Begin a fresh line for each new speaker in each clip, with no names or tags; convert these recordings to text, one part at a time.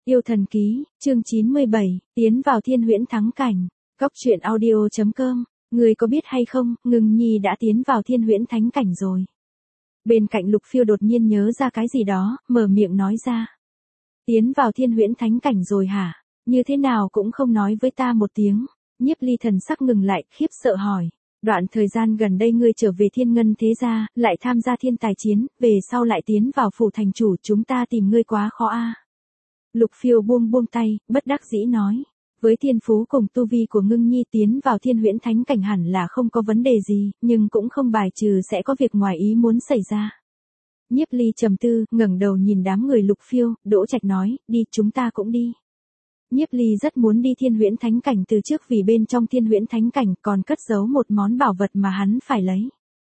Yêu thần ký, chương 97, tiến vào thiên huyễn thắng cảnh. Góc truyện audio.com, người có biết hay không, Ngưng Nhi đã tiến vào thiên huyễn thánh cảnh rồi. Bên cạnh Lục Phiêu đột nhiên nhớ ra cái gì đó, mở miệng nói ra. Tiến vào thiên huyễn thánh cảnh rồi hả? Như thế nào cũng không nói với ta một tiếng. Nhiếp Ly thần sắc ngừng lại, khiếp sợ hỏi. Đoạn thời gian gần đây ngươi trở về thiên ngân thế gia, lại tham gia thiên tài chiến, về sau lại tiến vào phủ thành chủ, chúng ta tìm ngươi quá khó a. Lục Phiêu buông tay, bất đắc dĩ nói. Với thiên phú cùng tu vi của Ngưng Nhi tiến vào thiên huyễn thánh cảnh hẳn là không có vấn đề gì, nhưng cũng không bài trừ sẽ có việc ngoài ý muốn xảy ra. Nhiếp Ly trầm tư, ngẩng đầu nhìn đám người Lục Phiêu, Đỗ Trạch nói, đi, chúng ta cũng đi. Nhiếp Ly rất muốn đi thiên huyễn thánh cảnh từ trước vì bên trong thiên huyễn thánh cảnh còn cất giấu một món bảo vật mà hắn phải lấy.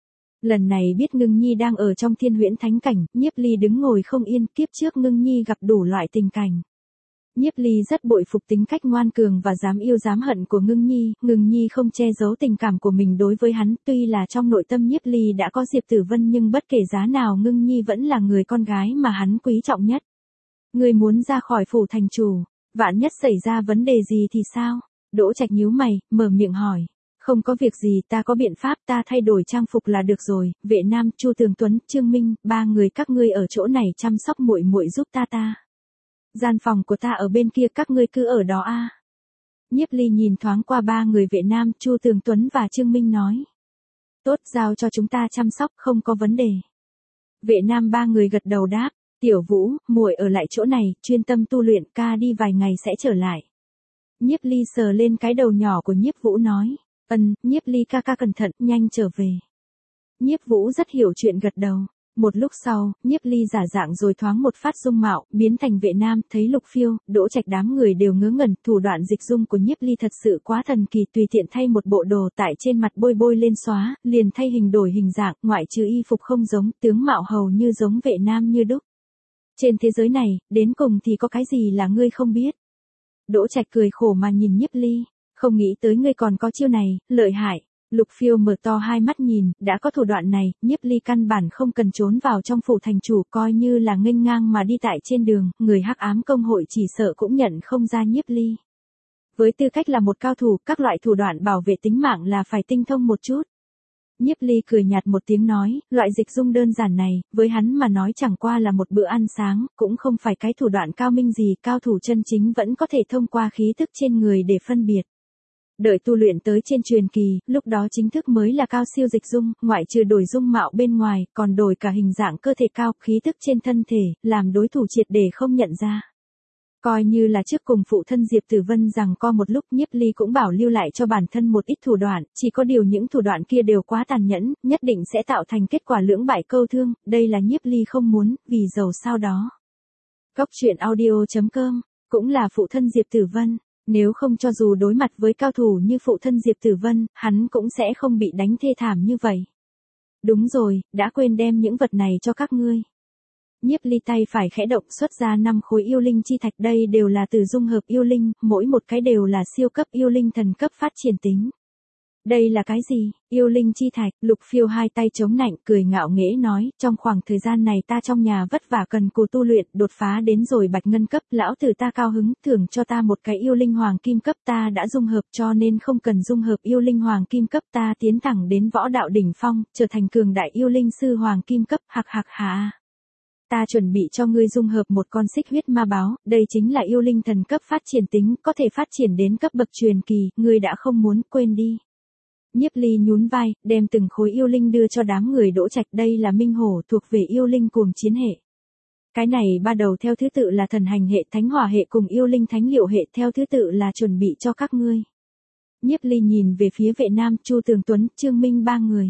Lần này biết Ngưng Nhi đang ở trong thiên huyễn thánh cảnh, Nhiếp Ly đứng ngồi không yên, kiếp trước Ngưng Nhi gặp đủ loại tình cảnh. Nhiếp Ly rất bội phục tính cách ngoan cường và dám yêu dám hận của Ngưng Nhi không che giấu tình cảm của mình đối với hắn, tuy là trong nội tâm Nhiếp Ly đã có Diệp Tử Vân nhưng bất kể giá nào Ngưng Nhi vẫn là người con gái mà hắn quý trọng nhất. Người muốn ra khỏi phủ thành chủ, vạn nhất xảy ra vấn đề gì thì sao? Đỗ Trạch nhíu mày, mở miệng hỏi. Không có việc gì, ta có biện pháp, ta thay đổi trang phục là được rồi. Vệ Nam, Chu Tường Tuấn, Trương Minh, ba người các ngươi ở chỗ này chăm sóc muội muội giúp ta. Gian phòng của ta ở bên kia, các ngươi cứ ở đó a. Nhiếp Ly nhìn thoáng qua ba người Vệ Nam, Chu Tường Tuấn và Trương Minh nói. Tốt, giao cho chúng ta chăm sóc, không có vấn đề. Vệ Nam ba người gật đầu đáp. Tiểu Vũ, muội ở lại chỗ này, chuyên tâm tu luyện, ca đi vài ngày sẽ trở lại. Nhiếp Ly sờ lên cái đầu nhỏ của Nhiếp Vũ nói. Nhiếp Ly ca cẩn thận, nhanh trở về. Nhiếp Vũ rất hiểu chuyện gật đầu. Một lúc sau, Nhiếp Ly giả dạng rồi thoáng một phát dung mạo, biến thành Vệ Nam, thấy Lục Phiêu, Đỗ Trạch đám người đều ngớ ngẩn, thủ đoạn dịch dung của Nhiếp Ly thật sự quá thần kỳ, tùy tiện thay một bộ đồ tại trên mặt bôi lên xóa, liền thay hình đổi hình dạng, ngoại trừ y phục không giống, tướng mạo hầu như giống Vệ Nam như đúc. Trên thế giới này, đến cùng thì có cái gì là ngươi không biết? Đỗ Trạch cười khổ mà nhìn Nhiếp Ly, không nghĩ tới ngươi còn có chiêu này, lợi hại. Lục Phiêu mở to hai mắt nhìn, đã có thủ đoạn này, Nhiếp Ly căn bản không cần trốn vào trong phủ thành chủ, coi như là nghênh ngang mà đi tại trên đường, người hắc ám công hội chỉ sợ cũng nhận không ra Nhiếp Ly. Với tư cách là một cao thủ, các loại thủ đoạn bảo vệ tính mạng là phải tinh thông một chút. Nhiếp Ly cười nhạt một tiếng nói, loại dịch dung đơn giản này, với hắn mà nói chẳng qua là một bữa ăn sáng, cũng không phải cái thủ đoạn cao minh gì, cao thủ chân chính vẫn có thể thông qua khí thức trên người để phân biệt. Đợi tu luyện tới trên truyền kỳ, lúc đó chính thức mới là cao siêu dịch dung, ngoại trừ đổi dung mạo bên ngoài, còn đổi cả hình dạng cơ thể cao, khí thức trên thân thể, làm đối thủ triệt để không nhận ra. Coi như là trước cùng phụ thân Diệp Tử Vân rằng co một lúc, Nhiếp Ly cũng bảo lưu lại cho bản thân một ít thủ đoạn, chỉ có điều những thủ đoạn kia đều quá tàn nhẫn, nhất định sẽ tạo thành kết quả lưỡng bại câu thương, đây là Nhiếp Ly không muốn, vì giàu sao đó. Góc truyện audio.com, cũng là phụ thân Diệp Tử Vân, nếu không cho dù đối mặt với cao thủ như phụ thân Diệp Tử Vân, hắn cũng sẽ không bị đánh thê thảm như vậy. Đúng rồi, đã quên đem những vật này cho các ngươi. Nhiếp Ly tay phải khẽ động xuất ra 5 khối yêu linh chi thạch, đây đều là từ dung hợp yêu linh, mỗi một cái đều là siêu cấp yêu linh thần cấp phát triển tính. Đây là cái gì? Yêu linh chi thạch. Lục Phiêu hai tay chống nạnh, cười ngạo nghễ nói, trong khoảng thời gian này ta trong nhà vất vả cần cù tu luyện, đột phá đến rồi bạch ngân cấp, lão tử ta cao hứng, thưởng cho ta một cái yêu linh hoàng kim cấp, ta đã dung hợp cho nên không cần dung hợp yêu linh hoàng kim cấp, ta tiến thẳng đến võ đạo đỉnh phong, trở thành cường đại yêu linh sư hoàng kim cấp, hạc hà. Ta chuẩn bị cho ngươi dung hợp một con xích huyết ma báo, đây chính là yêu linh thần cấp phát triển tính, có thể phát triển đến cấp bậc truyền kỳ, ngươi đã không muốn, quên đi. Nhiếp Ly nhún vai, đem từng khối yêu linh đưa cho đám người Đỗ Trạch, đây là minh hổ thuộc về yêu linh cuồng chiến hệ. Cái này ba đầu theo thứ tự là thần hành hệ, thánh hỏa hệ cùng yêu linh thánh liệu hệ, theo thứ tự là chuẩn bị cho các ngươi. Nhiếp Ly nhìn về phía Vệ Nam, Chu Tường Tuấn, Trương Minh ba người.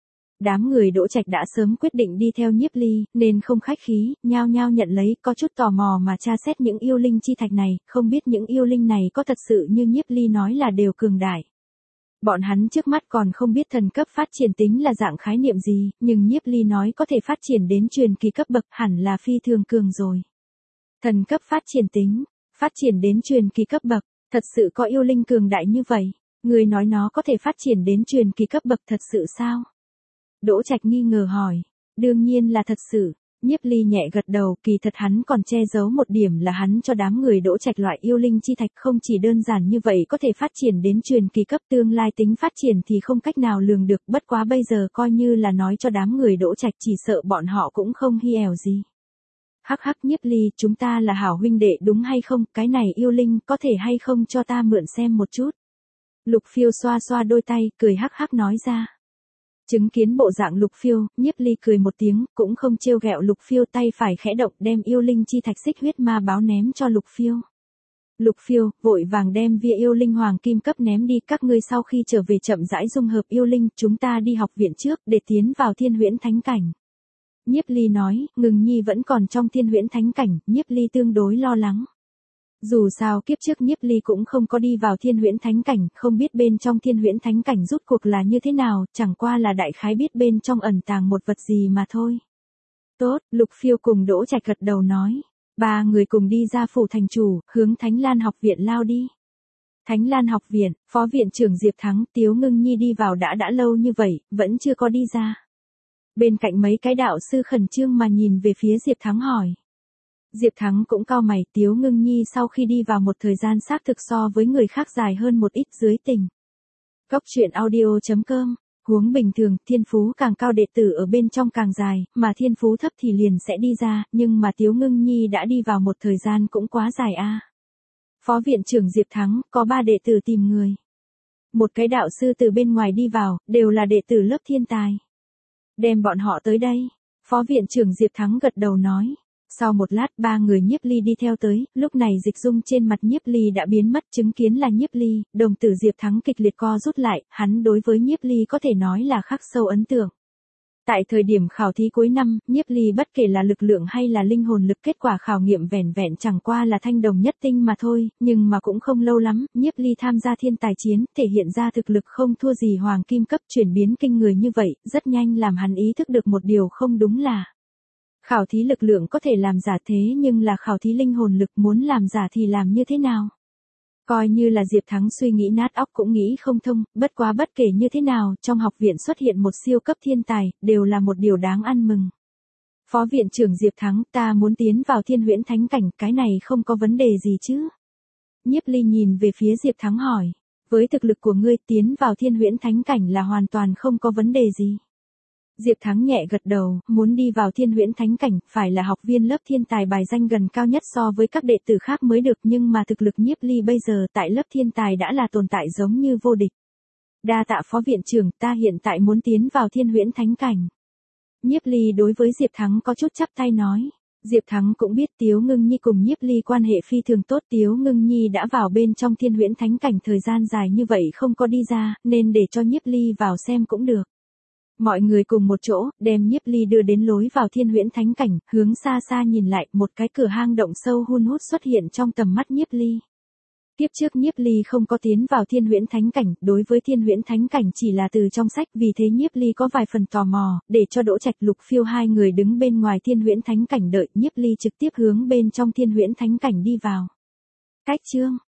Đám người Đỗ Trạch đã sớm quyết định đi theo Nhiếp Ly, nên không khách khí, nhao nhao nhận lấy, có chút tò mò mà tra xét những yêu linh chi thạch này, không biết những yêu linh này có thật sự như Nhiếp Ly nói là đều cường đại. Bọn hắn trước mắt còn không biết thần cấp phát triển tính là dạng khái niệm gì, nhưng Nhiếp Ly nói có thể phát triển đến truyền kỳ cấp bậc, hẳn là phi thường cường rồi. Thần cấp phát triển đến truyền kỳ cấp bậc, thật sự có yêu linh cường đại như vậy, người nói nó có thể phát triển đến truyền kỳ cấp bậc thật sự sao? Đỗ Trạch nghi ngờ hỏi, đương nhiên là thật sự. Nhiếp Ly nhẹ gật đầu, kỳ thật hắn còn che giấu một điểm là hắn cho đám người Đỗ Trạch loại yêu linh chi thạch không chỉ đơn giản như vậy có thể phát triển đến truyền kỳ cấp, tương lai tính phát triển thì không cách nào lường được, bất quá bây giờ coi như là nói cho đám người Đỗ Trạch chỉ sợ bọn họ cũng không hi ẻo gì. Hắc hắc Nhiếp Ly, chúng ta là hảo huynh đệ đúng hay không, cái này yêu linh có thể hay không cho ta mượn xem một chút. Lục Phiêu xoa xoa đôi tay, cười hắc hắc nói ra. Chứng kiến bộ dạng Lục Phiêu, Nhiếp Ly cười một tiếng, cũng không trêu ghẹo Lục Phiêu, tay phải khẽ động đem yêu linh chi thạch xích huyết ma báo ném cho Lục Phiêu. Lục Phiêu, vội vàng đem vía yêu linh hoàng kim cấp ném đi, các ngươi sau khi trở về chậm rãi dung hợp yêu linh, chúng ta đi học viện trước, để tiến vào Thiên Huyễn Thánh Cảnh. Nhiếp Ly nói, Ngừng Nhi vẫn còn trong Thiên Huyễn Thánh Cảnh, Nhiếp Ly tương đối lo lắng. Dù sao kiếp trước Nhiếp Ly cũng không có đi vào Thiên Huyễn Thánh Cảnh, không biết bên trong Thiên Huyễn Thánh Cảnh rốt cuộc là như thế nào, chẳng qua là đại khái biết bên trong ẩn tàng một vật gì mà thôi. Tốt, Lục Phiêu cùng Đỗ Trạch gật đầu nói. Ba người cùng đi ra phủ thành chủ, hướng Thánh Lan học viện lao đi. Thánh Lan học viện, phó viện trưởng Diệp Thắng, Tiếu Ngưng Nhi đi vào đã lâu như vậy, vẫn chưa có đi ra. Bên cạnh mấy cái đạo sư khẩn trương mà nhìn về phía Diệp Thắng hỏi. Diệp Thắng cũng cau mày, Tiếu Ngưng Nhi sau khi đi vào một thời gian xác thực so với người khác dài hơn một ít dưới tình. Cốc truyện audio.com. Huống bình thường, thiên phú càng cao đệ tử ở bên trong càng dài, mà thiên phú thấp thì liền sẽ đi ra, nhưng mà Tiếu Ngưng Nhi đã đi vào một thời gian cũng quá dài a. Phó viện trưởng Diệp Thắng, có 3 đệ tử tìm người. Một cái đạo sư từ bên ngoài đi vào, đều là đệ tử lớp thiên tài. Đem bọn họ tới đây. Phó viện trưởng Diệp Thắng gật đầu nói. Sau một lát 3 người Nhiếp Ly đi theo tới, lúc này dịch dung trên mặt Nhiếp Ly đã biến mất, chứng kiến là Nhiếp Ly, đồng tử Diệp Thắng kịch liệt co rút lại, hắn đối với Nhiếp Ly có thể nói là khắc sâu ấn tượng. Tại thời điểm khảo thí cuối năm, Nhiếp Ly bất kể là lực lượng hay là linh hồn lực, kết quả khảo nghiệm vẻn vẹn chẳng qua là thanh đồng nhất tinh mà thôi, nhưng mà cũng không lâu lắm, Nhiếp Ly tham gia thiên tài chiến, thể hiện ra thực lực không thua gì hoàng kim cấp, chuyển biến kinh người như vậy, rất nhanh làm hắn ý thức được một điều không đúng là khảo thí lực lượng có thể làm giả, thế nhưng là khảo thí linh hồn lực muốn làm giả thì làm như thế nào? Coi như là Diệp Thắng suy nghĩ nát óc cũng nghĩ không thông, bất quá bất kể như thế nào, trong học viện xuất hiện một siêu cấp thiên tài, đều là một điều đáng ăn mừng. Phó viện trưởng Diệp Thắng, ta muốn tiến vào Thiên Huyễn Thánh Cảnh, cái này không có vấn đề gì chứ? Nhiếp Ly nhìn về phía Diệp Thắng hỏi, với thực lực của ngươi tiến vào Thiên Huyễn Thánh Cảnh là hoàn toàn không có vấn đề gì. Diệp Thắng nhẹ gật đầu, muốn đi vào Thiên Huyễn Thánh Cảnh, phải là học viên lớp thiên tài bài danh gần cao nhất so với các đệ tử khác mới được, nhưng mà thực lực Nhiếp Ly bây giờ tại lớp thiên tài đã là tồn tại giống như vô địch. Đa tạ phó viện trưởng, ta hiện tại muốn tiến vào Thiên Huyễn Thánh Cảnh. Nhiếp Ly đối với Diệp Thắng có chút chắp tay nói. Diệp Thắng cũng biết Tiếu Ngưng Nhi cùng Nhiếp Ly quan hệ phi thường tốt, Tiếu Ngưng Nhi đã vào bên trong Thiên Huyễn Thánh Cảnh thời gian dài như vậy không có đi ra, nên để cho Nhiếp Ly vào xem cũng được. Mọi người cùng một chỗ, đem Nhiếp Ly đưa đến lối vào Thiên Huyễn Thánh Cảnh, hướng xa xa nhìn lại, một cái cửa hang động sâu hun hút xuất hiện trong tầm mắt Nhiếp Ly. Tiếp trước Nhiếp Ly không có tiến vào Thiên Huyễn Thánh Cảnh, đối với Thiên Huyễn Thánh Cảnh chỉ là từ trong sách, vì thế Nhiếp Ly có vài phần tò mò, để cho Đỗ Trạch Lục Phiêu hai người đứng bên ngoài Thiên Huyễn Thánh Cảnh đợi, Nhiếp Ly trực tiếp hướng bên trong Thiên Huyễn Thánh Cảnh đi vào. Cách chương